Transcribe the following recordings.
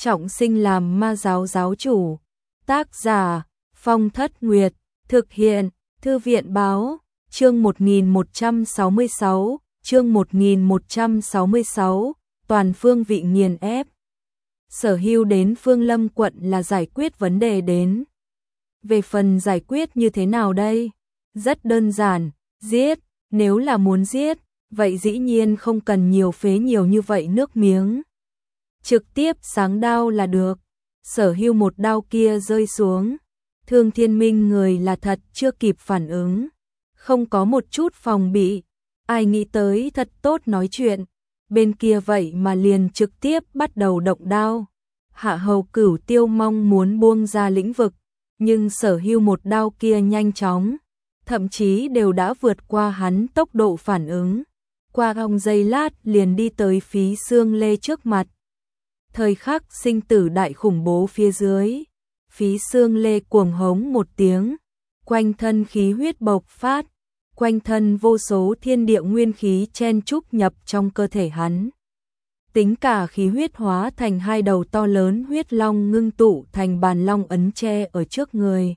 trọng sinh làm ma giáo giáo chủ. Tác giả Phong Thất Nguyệt. Thực hiện Thư viện Báo. Chương 1166. Chương 1166. Toàn phương vị nghiền ép. Sở Hưu đến Phương Lâm quận là giải quyết vấn đề đến. Về phần giải quyết như thế nào đây? Rất đơn giản, giết. Nếu là muốn giết, vậy dĩ nhiên không cần nhiều phế nhiều như vậy nước miếng. Trực tiếp sáng đao là được. Sở Hưu một đao kia rơi xuống. Thương Thiên Minh người là thật chưa kịp phản ứng. Không có một chút phòng bị. Ai nghĩ tới thật tốt nói chuyện. Bên kia vậy mà liền trực tiếp bắt đầu động đao. Hạ Hầu Cửu Tiêu mong muốn buông ra lĩnh vực. Nhưng Sở Hưu một đao kia nhanh chóng. Thậm chí đều đã vượt qua hắn tốc độ phản ứng. Qua vòng giây lát liền đi tới Phí Xương Lê trước mặt. Thời khắc sinh tử đại khủng bố phía dưới. Phí Xương Lê cuồng hống một tiếng. Quanh thân khí huyết bộc phát. Quanh thân vô số thiên địa nguyên khí chen chúc nhập trong cơ thể hắn. Tính cả khí huyết hóa thành hai đầu to lớn huyết long ngưng tụ thành bàn long ấn che ở trước người.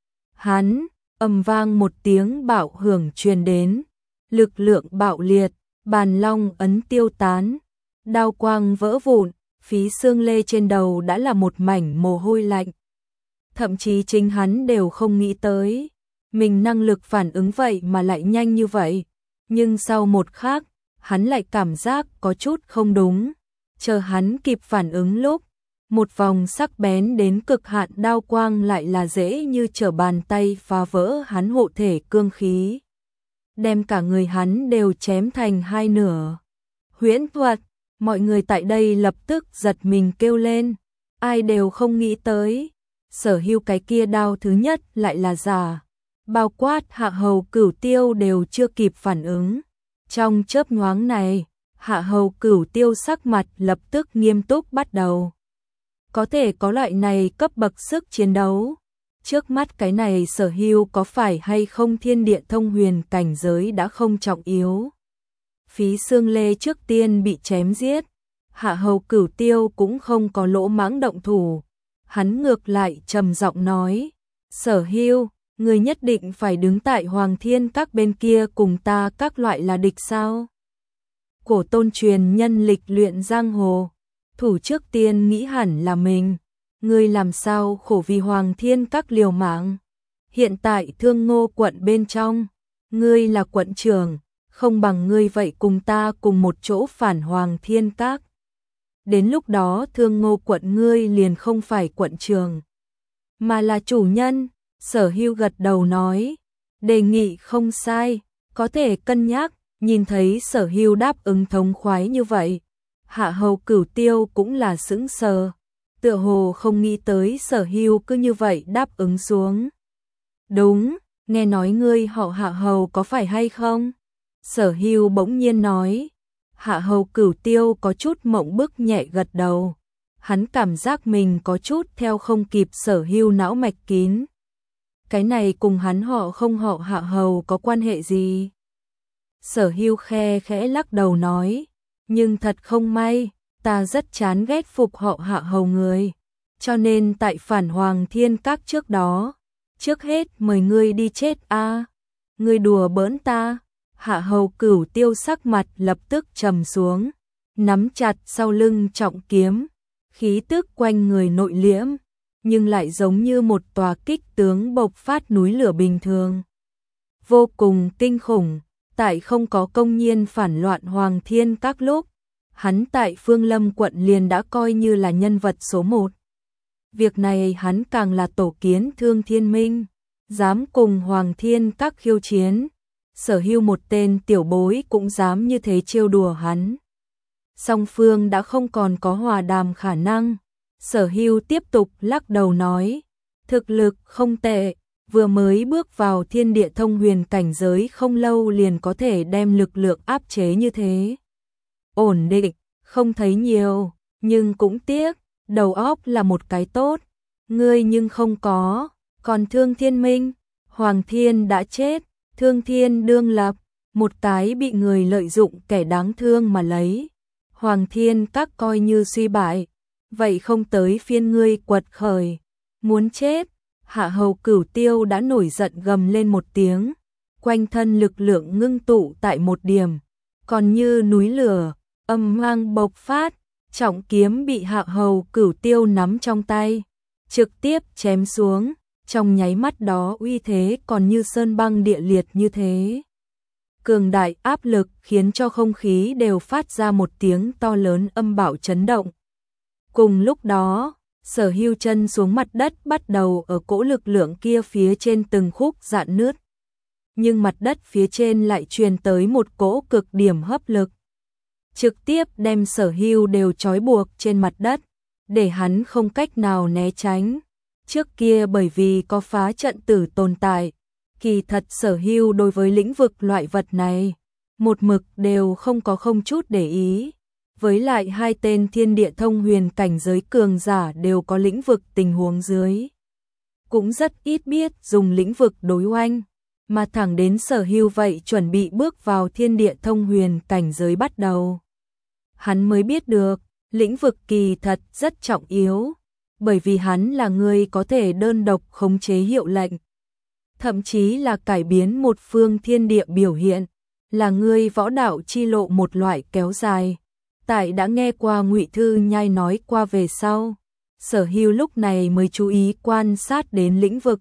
Hắn, ầm vang một tiếng bạo hưởng truyền đến. Lực lượng bạo liệt, bàn long ấn tiêu tán. Đao quang vỡ vụn, Phí Xương Lê trên đầu đã là một mảnh mồ hôi lạnh. Thậm chí chính hắn đều không nghĩ tới. Mình năng lực phản ứng vậy mà lại nhanh như vậy. Nhưng sau một khắc, hắn lại cảm giác có chút không đúng. Chờ hắn kịp phản ứng lúc, một vòng sắc bén đến cực hạn đao quang lại là dễ như trở bàn tay phá vỡ hắn hộ thể cương khí. Đem cả người hắn đều chém thành hai nửa. Huyễn thuật, mọi người tại đây lập tức giật mình kêu lên. Ai đều không nghĩ tới. Sở Hưu cái kia đao thứ nhất lại là giả. Bao quát Hạ Hầu Cửu Tiêu đều chưa kịp phản ứng. Trong chớp nhoáng này, Hạ Hầu Cửu Tiêu sắc mặt lập tức nghiêm túc bắt đầu. Có thể có loại này cấp bậc sức chiến đấu. Trước mắt cái này Sở Hưu có phải hay không thiên địa thông huyền cảnh giới đã không trọng yếu. Phí Xương Lê trước tiên bị chém giết. Hạ Hầu Cửu Tiêu cũng không có lỗ mãng động thủ. Hắn ngược lại trầm giọng nói. Sở Hưu, người nhất định phải đứng tại Hoàng Thiên Các bên kia cùng ta các loại là địch sao? Cổ tôn truyền nhân lịch luyện giang hồ. Thủ trước tiên nghĩ hẳn là mình. Ngươi làm sao khổ vì Hoàng Thiên Các liều mạng. Hiện tại Thương Ngô quận bên trong. Ngươi là quận trưởng. Không bằng ngươi vậy cùng ta cùng một chỗ phản Hoàng Thiên Các. Đến lúc đó Thương Ngô quận ngươi liền không phải quận trưởng, mà là chủ nhân. Sở Hưu gật đầu nói. Đề nghị không sai, có thể cân nhắc. Nhìn thấy Sở Hưu đáp ứng thống khoái như vậy, Hạ Hầu Cửu Tiêu cũng là sững sờ. Tựa hồ không nghĩ tới Sở Hưu cứ như vậy đáp ứng xuống. Đúng, nghe nói ngươi họ Hạ Hầu có phải hay không? Sở Hưu bỗng nhiên nói. Hạ Hầu Cửu Tiêu có chút mộng bức nhẹ gật đầu. Hắn cảm giác mình có chút theo không kịp Sở Hưu não mạch kín. Cái này cùng hắn họ không họ Hạ Hầu có quan hệ gì? Sở Hưu khe khẽ lắc đầu nói. Nhưng thật không may, ta rất chán ghét phục họ Hạ Hầu người. Cho nên tại phản Hoàng Thiên Các trước đó, trước hết mời ngươi đi chết a. Ngươi đùa bỡn ta. Hạ Hầu Cửu Tiêu sắc mặt lập tức trầm xuống, nắm chặt sau lưng trọng kiếm, khí tức quanh người nội liễm, nhưng lại giống như một tòa kích tướng bộc phát núi lửa bình thường. Vô cùng kinh khủng, tại không có công nhiên phản loạn Hoàng Thiên Các lúc, hắn tại Phương Lâm quận liền đã coi như là nhân vật số 1. Việc này hắn càng là tổ kiến Thương Thiên Minh, dám cùng Hoàng Thiên Các khiêu chiến. Sở Hưu một tên tiểu bối cũng dám như thế trêu đùa hắn. Song phương đã không còn có hòa đàm khả năng. Sở Hưu tiếp tục lắc đầu nói. Thực lực không tệ, vừa mới bước vào thiên địa thông huyền cảnh giới không lâu liền có thể đem lực lượng áp chế như thế. Ổn định, không thấy nhiều, nhưng cũng tiếc, đầu óc là một cái tốt. Ngươi nhưng không có, còn Thương Thiên Minh, Hoàng Thiên đã chết. Thương Thiên đương lập, một cái bị người lợi dụng kẻ đáng thương mà lấy. Hoàng Thiên Các coi như suy bại, vậy không tới phiên ngươi quật khởi, muốn chết. Hạ Hầu Cửu Tiêu đã nổi giận gầm lên một tiếng, quanh thân lực lượng ngưng tụ tại một điểm, còn như núi lửa, âm mang bộc phát, trọng kiếm bị Hạ Hầu Cửu Tiêu nắm trong tay, trực tiếp chém xuống, trong nháy mắt đó uy thế còn như sơn băng địa liệt như thế. Cường đại áp lực khiến cho không khí đều phát ra một tiếng to lớn âm bạo chấn động. Cùng lúc đó, Sở Hưu chân xuống mặt đất bắt đầu ở cỗ lực lượng kia phía trên từng khúc rạn nứt. Nhưng mặt đất phía trên lại truyền tới một cỗ cực điểm hấp lực, trực tiếp đem Sở Hưu đều trói buộc trên mặt đất, để hắn không cách nào né tránh. Trước kia bởi vì có phá trận tử tồn tại, kỳ thật Sở Hưu đối với lĩnh vực loại vật này, một mực đều không có không chút để ý. Với lại hai tên thiên địa thông huyền cảnh giới cường giả đều có lĩnh vực tình huống dưới, cũng rất ít biết dùng lĩnh vực đối oanh, mà thẳng đến Sở Hưu vậy chuẩn bị bước vào thiên địa thông huyền cảnh giới bắt đầu, hắn mới biết được, lĩnh vực kỳ thật rất trọng yếu, bởi vì hắn là người có thể đơn độc khống chế hiệu lệnh, thậm chí là cải biến một phương thiên địa biểu hiện, là người võ đạo chi lộ một loại kéo dài. Tại đã nghe qua Ngụy Thư Nhai nói qua về sau, Sở Hưu lúc này mới chú ý quan sát đến lĩnh vực.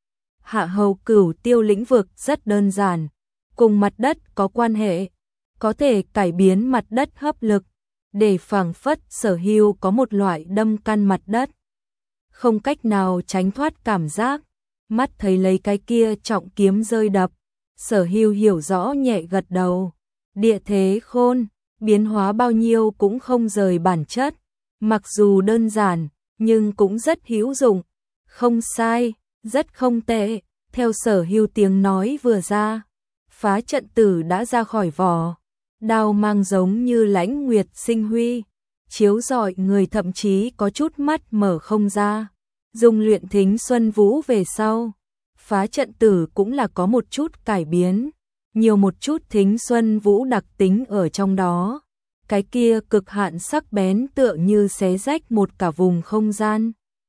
Hạ Hầu Cửu Tiêu lĩnh vực rất đơn giản, cùng mặt đất có quan hệ, có thể cải biến mặt đất hấp lực, để phảng phất Sở Hưu có một loại đâm căn mặt đất, không cách nào tránh thoát cảm giác. Mắt thấy lấy cái kia trọng kiếm rơi đập, Sở Hưu hiểu rõ nhẹ gật đầu. Địa thế khôn, biến hóa bao nhiêu cũng không rời bản chất, mặc dù đơn giản, nhưng cũng rất hữu dụng. Không sai, rất không tệ. Theo Sở Hưu tiếng nói vừa ra, phá trận tử đã ra khỏi vỏ, đao mang giống như lãnh nguyệt sinh huy, chiếu rọi người thậm chí có chút mắt mở không ra. Dùng luyện thính Xuân Vũ về sau, phá trận tử cũng là có một chút cải biến, nhiều một chút thính Xuân Vũ đặc tính ở trong đó. Cái kia cực hạn sắc bén tựa như xé rách một cả vùng không gian.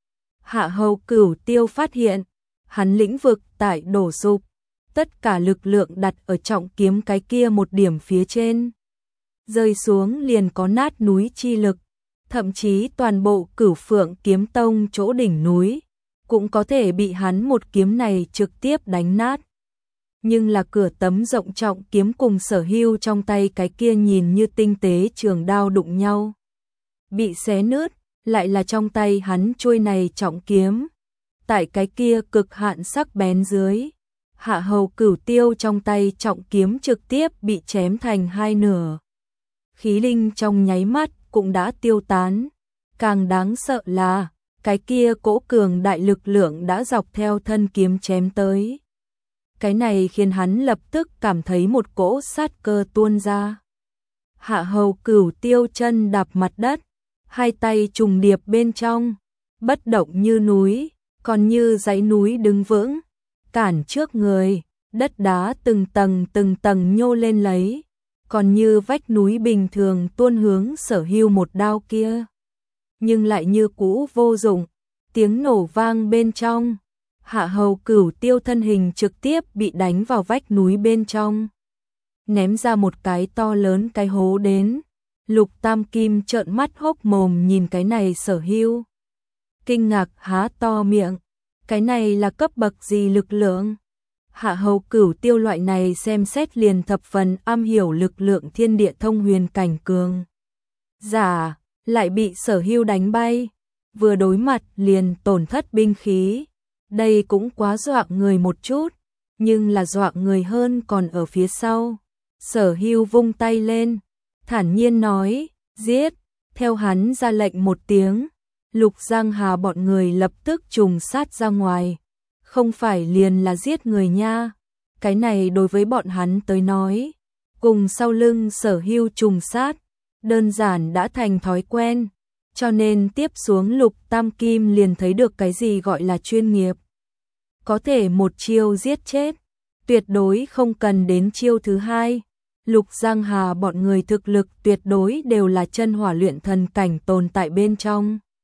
Hạ Hầu Cửu Tiêu phát hiện, hắn lĩnh vực tại đổ sụp, tất cả lực lượng đặt ở trọng kiếm cái kia một điểm phía trên, rơi xuống liền có nát núi chi lực. Thậm chí toàn bộ Cửu Phượng Kiếm Tông chỗ đỉnh núi cũng có thể bị hắn một kiếm này trực tiếp đánh nát. Nhưng là cửa tấm rộng trọng kiếm cùng Sở Hưu trong tay cái kia nhìn như tinh tế trường đao đụng nhau, bị xé nứt, lại là trong tay hắn chuôi này trọng kiếm. Tại cái kia cực hạn sắc bén dưới, Hạ Hầu Cửu Tiêu trong tay trọng kiếm trực tiếp bị chém thành hai nửa. Khí linh trong nháy mắt cũng đã tiêu tán. Càng đáng sợ là, cái kia cỗ cường đại lực lượng đã dọc theo thân kiếm chém tới. Cái này khiến hắn lập tức cảm thấy một cỗ sát cơ tuôn ra. Hạ Hầu Cửu Tiêu chân đạp mặt đất, hai tay trùng điệp bên trong, bất động như núi, còn như dãy núi đứng vững, cản trước người, đất đá từng tầng nhô lên lấy, còn như vách núi bình thường tuôn hướng Sở Hưu một đao kia. Nhưng lại như cũ vô dụng, tiếng nổ vang bên trong, Hạ Hầu Cửu Tiêu thân hình trực tiếp bị đánh vào vách núi bên trong, ném ra một cái to lớn cái hố đến. Lục Tam Kim trợn mắt hốc mồm nhìn cái này Sở Hưu, kinh ngạc há to miệng, cái này là cấp bậc gì lực lượng? Hạ Hầu Cửu Tiêu loại này xem xét liền thập phần am hiểu lực lượng thiên địa thông huyền cảnh cường giả, lại bị Sở Hưu đánh bay, vừa đối mặt liền tổn thất binh khí. Đây cũng quá dọa người một chút, nhưng là dọa người hơn còn ở phía sau. Sở Hưu vung tay lên, thản nhiên nói, giết. Theo hắn ra lệnh một tiếng, Lục Giang Hà bọn người lập tức trùng sát ra ngoài. Không phải liền là giết người nha. Cái này đối với bọn hắn tới nói, cùng sau lưng Sở Hưu trùng sát, đơn giản đã thành thói quen. Cho nên tiếp xuống Lục Tam Kim liền thấy được cái gì gọi là chuyên nghiệp. Có thể một chiêu giết chết, tuyệt đối không cần đến chiêu thứ hai. Lục Giang Hà bọn người thực lực tuyệt đối đều là chân hỏa luyện thần cảnh tồn tại bên trong.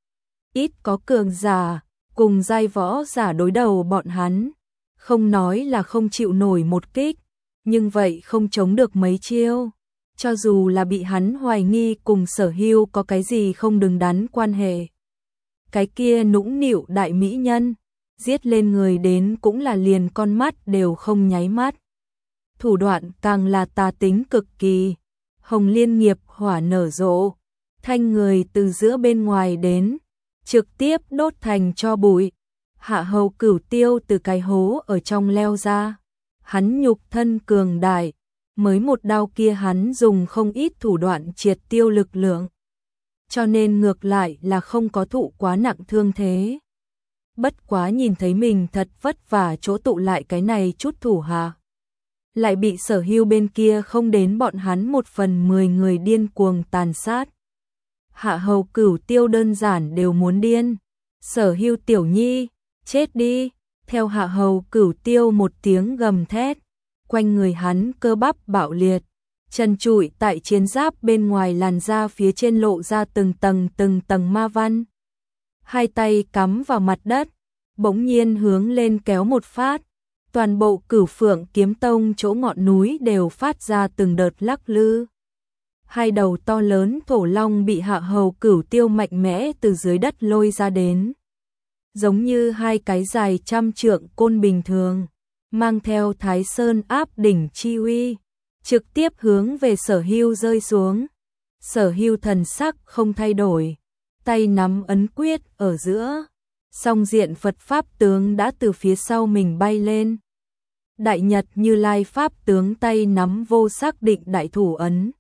ít có cường giả, cùng giai võ giả đối đầu bọn hắn, không nói là không chịu nổi một kích, nhưng vậy không chống được mấy chiêu. Cho dù là bị hắn hoài nghi cùng Sở Hưu có cái gì không đứng đắn quan hệ. Cái kia nũng nịu đại mỹ nhân, giết lên người đến cũng là liền con mắt đều không nháy mắt. Thủ đoạn càng là tà tính cực kỳ, hồng liên nghiệp hỏa nở rộ, thanh người từ giữa bên ngoài đến, trực tiếp đốt thành tro bụi. Hạ Hầu Cửu Tiêu từ cái hố ở trong leo ra, hắn nhục thân cường đại, mới một đao kia hắn dùng không ít thủ đoạn triệt tiêu lực lượng, cho nên ngược lại là không có thụ quá nặng thương thế. Bất quá nhìn thấy mình thật vất vả chỗ tụ lại cái này chút thủ hạ, lại bị Sở Hưu bên kia không đến bọn hắn 1/10 người điên cuồng tàn sát. Hạ Hầu Cửu Tiêu đơn giản đều muốn điên. Sở Hưu tiểu nhi, chết đi, theo Hạ Hầu Cửu Tiêu một tiếng gầm thét, quanh người hắn cơ bắp bạo liệt, trần trụi tại chiến giáp bên ngoài làn da phía trên lộ ra từng tầng ma văn. Hai tay cắm vào mặt đất, bỗng nhiên hướng lên kéo một phát, toàn bộ Cửu Phượng Kiếm Tông chỗ ngọn núi đều phát ra từng đợt lắc lư. Hai đầu to lớn thổ long bị Hạ Hầu Cửu Tiêu mạnh mẽ từ dưới đất lôi ra đến, giống như hai cái dài trăm trượng côn bình thường, mang theo Thái Sơn áp đỉnh chi uy, trực tiếp hướng về Sở Hưu rơi xuống. Sở Hưu thần sắc không thay đổi, tay nắm ấn quyết ở giữa, song diện Phật Pháp tướng đã từ phía sau mình bay lên. Đại Nhật Như Lai Pháp tướng tay nắm vô sắc định đại thủ ấn.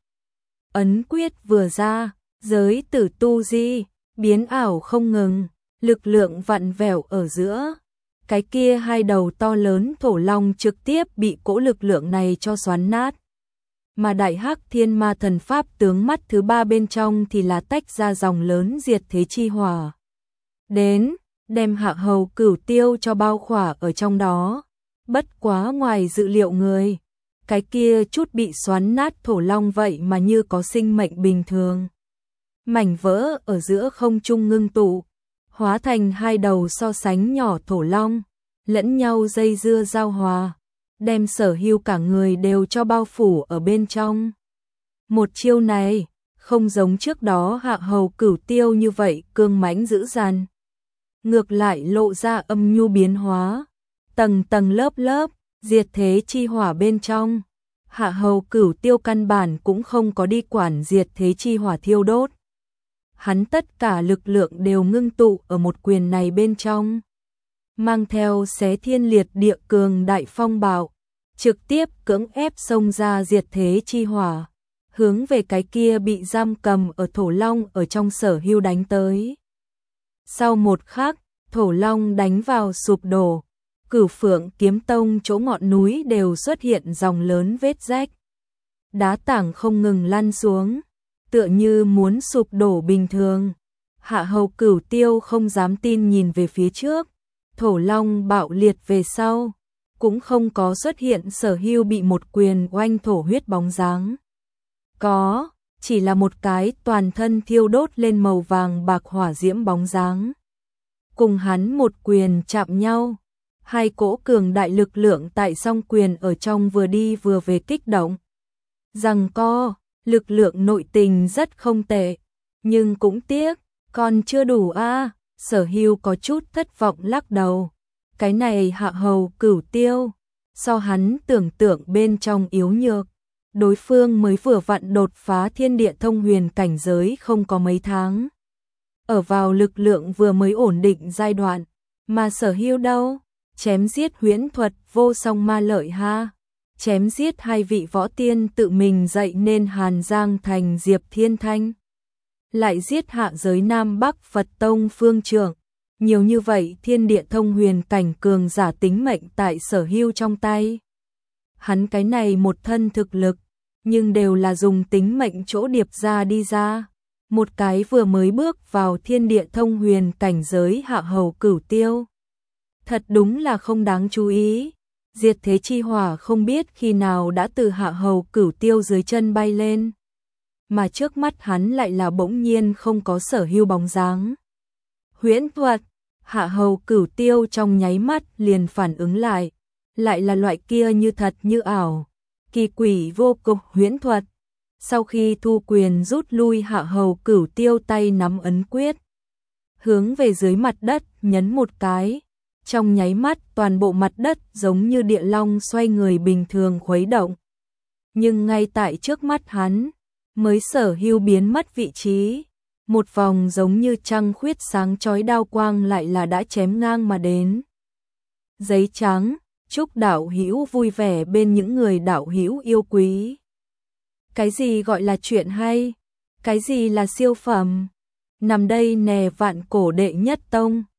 Ấn quyết vừa ra, giới tử tu di, biến ảo không ngừng, lực lượng vặn vẹo ở giữa. Cái kia hai đầu to lớn thổ long trực tiếp bị cỗ lực lượng này cho xoắn nát. Mà Đại Hắc Thiên Ma Thần Pháp tướng mắt thứ ba bên trong thì là tách ra dòng lớn diệt thế chi hỏa. Đến, đem Hạ Hầu Cửu Tiêu cho bao khỏa ở trong đó. Bất quá ngoài dự liệu người, cái kia chút bị xoắn nát thổ long vậy mà như có sinh mệnh bình thường. Mảnh vỡ ở giữa không trung ngưng tụ, hóa thành hai đầu so sánh nhỏ thổ long, lẫn nhau dây dưa giao hòa, đem Sở Hưu cả người đều cho bao phủ ở bên trong. Một chiêu này, không giống trước đó Hạ Hầu Cửu Tiêu như vậy cương mãnh dữ dằn, ngược lại lộ ra âm nhu biến hóa, tầng tầng lớp lớp, diệt thế chi hỏa bên trong. Hạ Hầu Cửu Tiêu căn bản cũng không có đi quản diệt thế chi hỏa thiêu đốt. Hắn tất cả lực lượng đều ngưng tụ ở một quyền này bên trong, mang theo xé thiên liệt địa cường đại phong bạo, trực tiếp cưỡng ép xông ra diệt thế chi hỏa, hướng về cái kia bị giam cầm ở thổ long ở trong Sở Hưu đánh tới. Sau một khắc, thổ long đánh vào sụp đổ, Cửu Phượng Kiếm Tông chỗ ngọn núi đều xuất hiện dòng lớn vết rách. Đá tảng không ngừng lăn xuống, tựa như muốn sụp đổ bình thường. Hạ Hầu Cửu Tiêu không dám tin nhìn về phía trước, thổ long bạo liệt về sau, cũng không có xuất hiện Sở Hưu bị một quyền oanh thổ huyết bóng dáng. Có, chỉ là một cái toàn thân thiêu đốt lên màu vàng bạc hỏa diễm bóng dáng. Cùng hắn một quyền chạm nhau, hai cỗ cường đại lực lượng tại song quyền ở trong vừa đi vừa về kích động. Giằng co, lực lượng nội tình rất không tệ, nhưng cũng tiếc, còn chưa đủ a. Sở Hưu có chút thất vọng lắc đầu. Cái này Hạ Hầu Cửu Tiêu, so hắn tưởng tượng bên trong yếu nhược. Đối phương mới vừa vặn đột phá thiên địa thông huyền cảnh giới không có mấy tháng. Ở vào lực lượng vừa mới ổn định giai đoạn, mà Sở Hưu đâu? Chém giết huyễn thuật vô song ma lợi ha. Chém giết hai vị võ tiên tự mình dạy nên Hàn Giang thành Diệp Thiên Thanh. Lại giết hạ giới Nam Bắc Phật Tông phương trưởng. Nhiều như vậy thiên địa thông huyền cảnh cường giả tính mệnh tại Sở Hưu trong tay. Hắn cái này một thân thực lực, nhưng đều là dùng tính mệnh chỗ điệp ra đi ra. Một cái vừa mới bước vào thiên địa thông huyền cảnh giới Hạ Hầu Cửu Tiêu. Thật đúng là không đáng chú ý. Diệt thế chi hỏa không biết khi nào đã từ Hạ Hầu Cửu Tiêu dưới chân bay lên. Mà trước mắt hắn lại là bỗng nhiên không có Sở Hưu bóng dáng. huyễn thuật. Hạ Hầu Cửu Tiêu trong nháy mắt liền phản ứng lại là loại kia như thật như ảo, kỳ quỷ vô cùng huyễn thuật. Sau khi thu quyền rút lui, Hạ Hầu Cửu Tiêu tay nắm ấn quyết, hướng về dưới mặt đất nhấn một cái, trong nháy mắt toàn bộ mặt đất giống như địa long xoay người bình thường khuấy động. Nhưng ngay tại trước mắt hắn, mới sở hữu biến mất vị trí, một vòng giống như trăng khuyết sáng chói đao quang lại là đã chém ngang mà đến. Giấy trắng, chúc đạo hữu vui vẻ bên những người đạo hữu yêu quý. Cái gì gọi là chuyện hay? Cái gì là siêu phẩm? Nằm đây nè, vạn cổ đệ nhất tông.